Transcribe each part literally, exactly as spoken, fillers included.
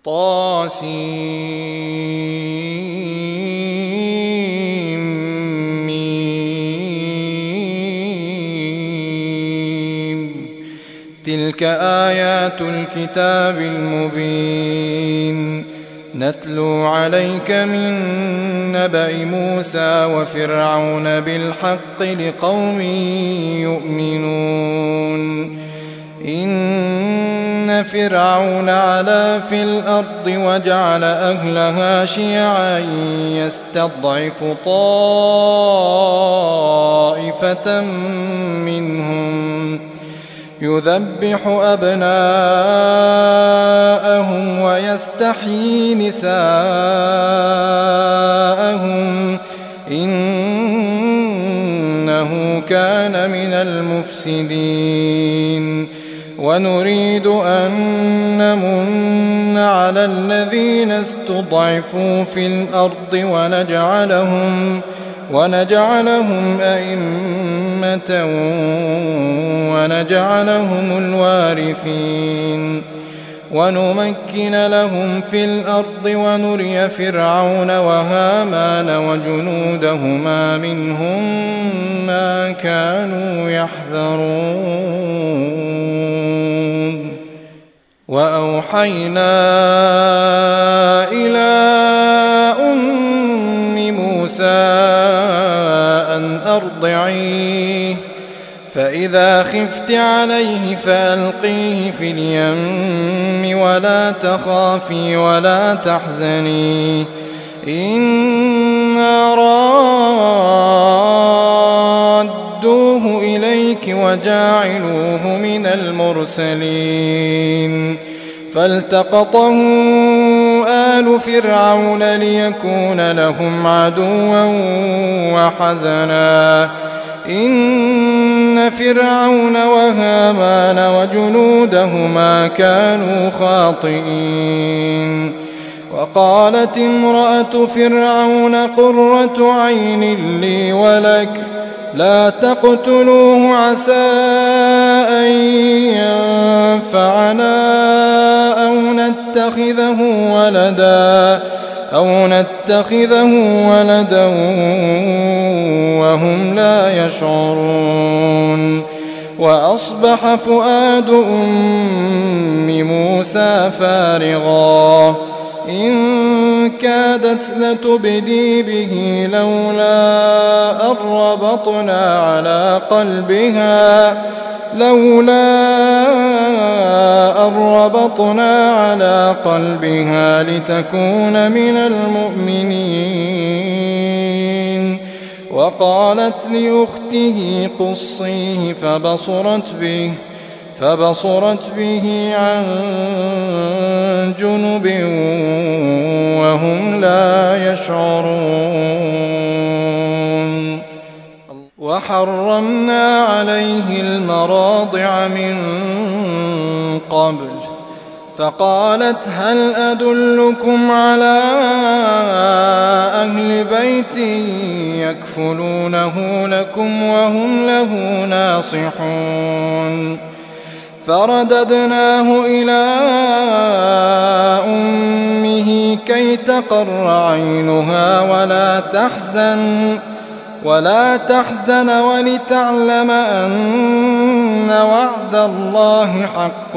طاسيم. تلك آيات الكتاب المبين نتلو عليك من نبأ موسى وفرعون بالحق لقوم يؤمنون. إن فرعون علا في الأرض وجعل أهلها شيعا يستضعف طائفة منهم يذبح أبناءهم ويستحيي نساءهم إنه كان من المفسدين. ونريد أن نمن على الذين استضعفوا في الأرض ونجعلهم ونجعلهم أئمة ونجعلهم الوارثين ونمكن لهم في الأرض ونري فرعون وهامان وجنودهما منهم ما كانوا يحذرون. وأوحينا إلى أم موسى أن أرضعيه فإذا خفت عليه فألقيه في اليم ولا تخافي ولا تحزني إنا رادوه إليك وجاعلوه من المرسلين. فالتقطه آل فرعون ليكون لهم عدوا وحزنا إن فرعون وهامان وجنودهما كانوا خاطئين. وقالت امرأة فرعون قرة عين لي ولك لا تقتلوه عسى أن ينفعنا أو نتخذه ولدا أو نتخذه ولدا وهم لا يشعرون. وأصبح فؤاد أم موسى فارغا إن كادت لتبدي به لولا أن ربطنا على قلبها لولا أن ربطنا على قلبها لتكون من المؤمنين. وقالت لأخته قصيه فبصرت به فبصرت به عن جنب وهم لا يشعرون. وحرمنا عليه المراضع من قبل فقالت هل أدلكم على أهل بيت يكفلونه لكم وهم له ناصحون. فرددناه إلى أمه كي تقر عينها ولا تحزن ولا تحزن ولتعلم أن وعد الله حق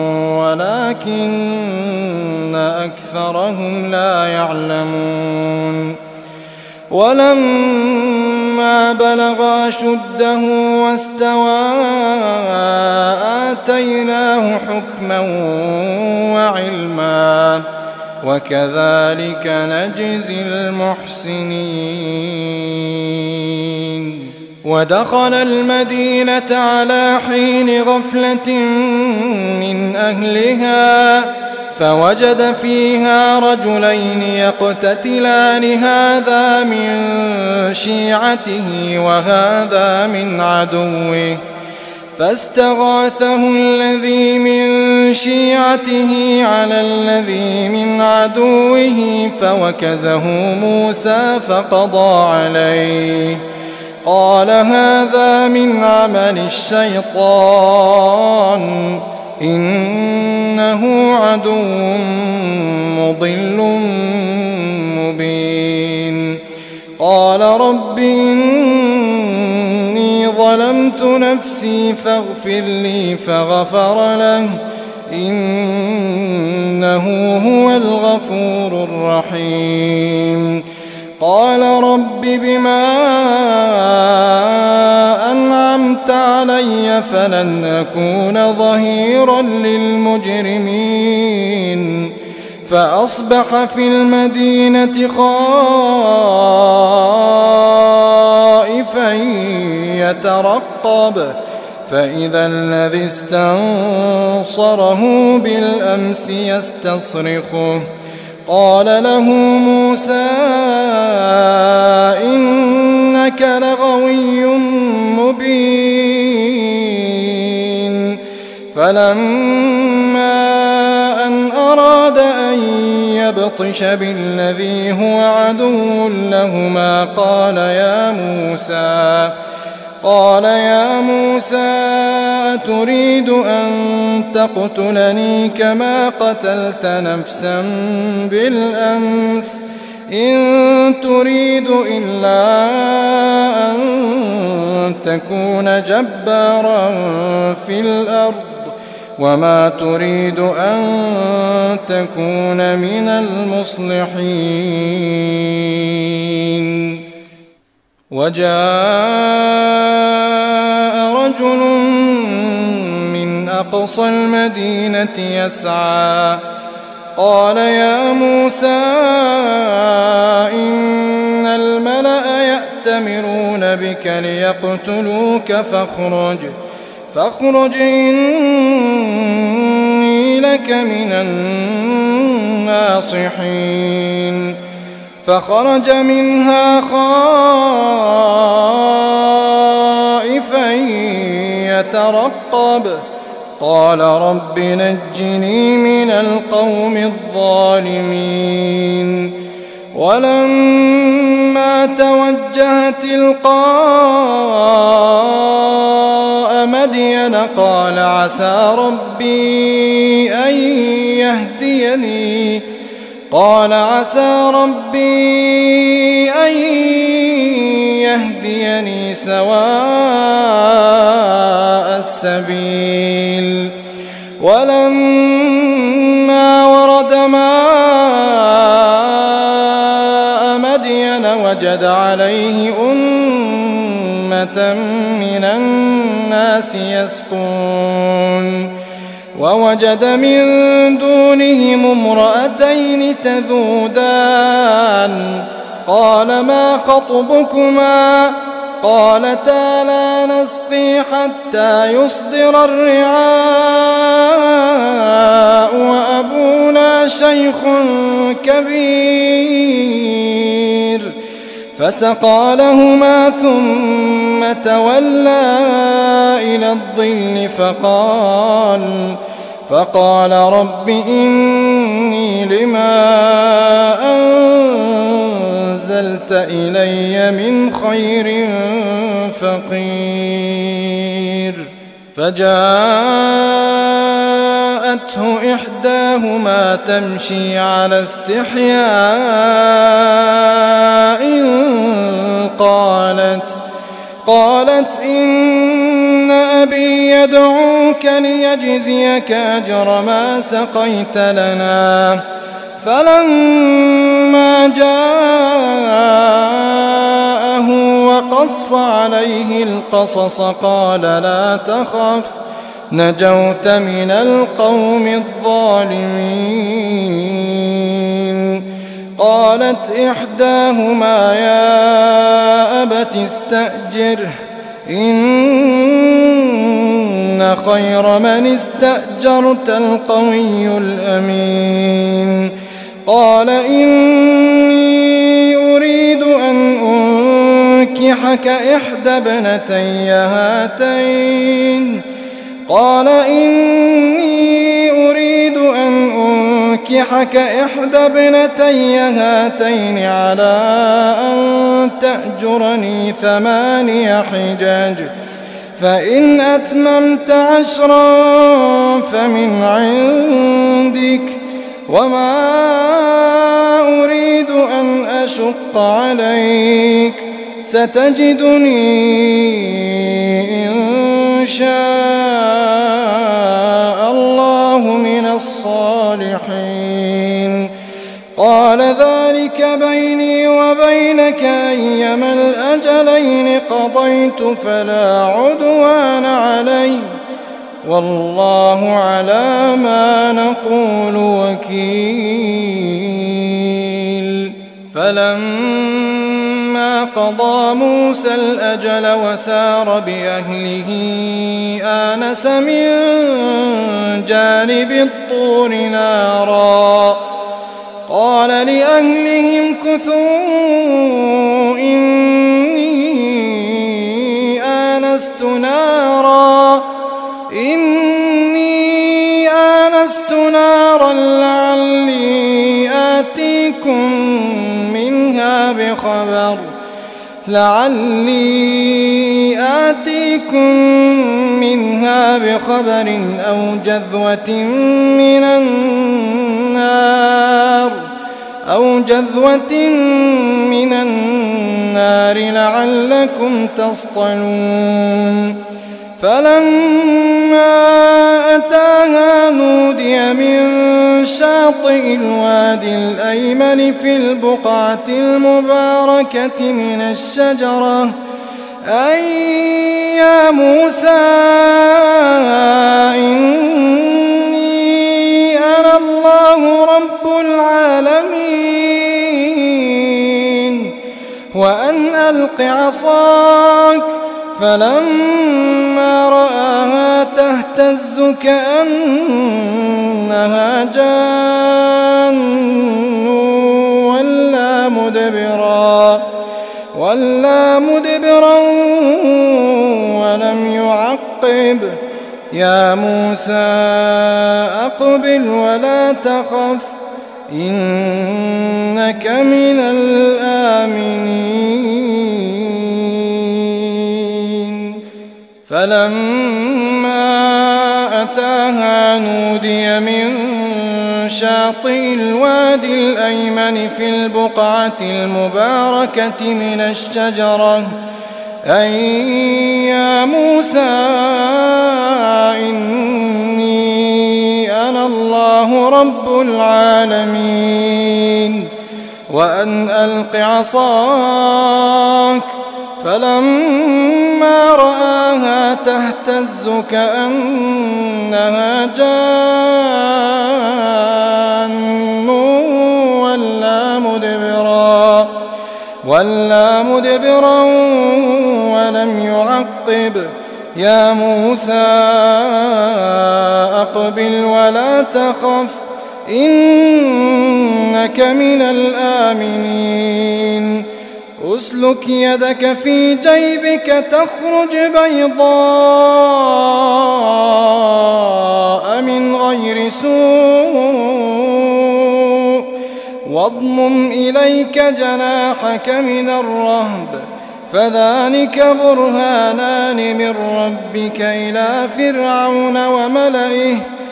ولكن أكثرهم لا يعلمون. ولما بلغ أشده واستوى آتيناه حكما وعلما وكذلك نجزي المحسنين. ودخل المدينة على حين غفلة من أهلها فوجد فيها رجلين يقتتلان هذا من شيعته وهذا من عدوه فاستغاثه الذي من شيعته على الذي من عدوه فوكزه موسى فقضى عليه قال هذا من عمل الشيطان إنه عدو قال رب إني ظلمت نفسي فاغفر لي فغفر له إنه هو الغفور الرحيم. قال رب بما أنعمت علي فلن أكون ظهيرا للمجرمين. فأصبح في المدينة خائفا يترقب فإذا الذي استنصره بالأمس يستصرخه. قال له موسى إنك لغوي مبين. فلما أن أراد أن يبطش بالذي هو عدو لهما قال يا موسى قال يا موسى أتريد أن تقتلني كما قتلت نفسا بالأمس إن تريد إلا أن تكون جبارا في الأرض وما تريد أن تكون من المصلحين. وجاء رجل من أقصى المدينة يسعى قال يا موسى إن الملأ يأتمرون بك ليقتلوك فاخرج فاخرج إني لك من الناصحين. فخرج منها خائفا يترقب قال رب نجني من القوم الظالمين. ولما توجه تلقاء مدين قال عسى ربي أن يهديني قال عسى ربي أن يهديني سواء السبيل. ولما ورد ماء مدين وجد عليه أمة من الناس يسقون ووجد من دونهم امرأتين تذودان قال ما خطبكما قالتا لا نسقي حتى يصدر الرعاء وأبونا شيخ كبير. فسقى لهما ثم تولى إلى الظل فقال فقال رب إني لما أنزلت إلي من خير فقير. فجاءته إحداهما تمشي على استحياء قالت قالت إن أبي يدعوك ليجزيك أجر ما سقيت لنا. فلما جاءه وقص عليه القصص قال لا تخف نجوت من القوم الظالمين. قالت إحداهما يا أبت استأجره إن خير من استأجرت القوي الأمين. قال إني أريد أن أنكحك إحدى ابنتي هاتين قال إني أريد أن أنكحك إحدى ابنتي هاتين على أن تأجرني ثماني حجج فإن أتممت عشرا فمن عندك وما أريد أن أشق عليك ستجدني إن شاء الله من الصالحين. قال ذلك بيني وبينك أيما الأجلين قضيت فلا عدوان علي والله على ما نقول وكيل. فلما قضى موسى الأجل وسار بأهله آنس من جانب الطور نارا قال لأهلهم كثوا إني آنست نارا إني آنست نارا لعلي آتيكم منها بخبر لعلي آتيكم منها بخبر أو جذوة من النار أو جذوة من النار لعلكم تصطلون. فلما أتاها نودي من شاطئ الوادي الأيمن في البقعة المباركة من الشجرة أي يا موسى إني أنا الله رب العالمين وأن ألق عصاك. فلما رآها تهتز كأنها جان ولا مدبرا ولا مدبرا ولم يعقب. يا موسى أقبل ولا تخف إنك من الآمنين. فلما أتاها نودي من شاطئ الوادي الأيمن في البقعة المباركة من الشجرة أي يا موسى إني أنا الله رب العالمين وأن ألق عصاك. فلما رآها تهتز كأنها جان ولا مدبرا ولا مدبرا ولم يعقب. يا موسى أقبل ولا تخف إنك من الآمنين. أسلك يدك في جيبك تخرج بيضاء من غير سوء واضمم إليك جناحك من الرهب فذلك برهانان من ربك إلى فرعون وملئه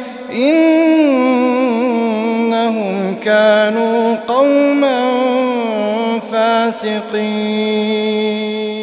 إنهم كانوا قوما فاسقين.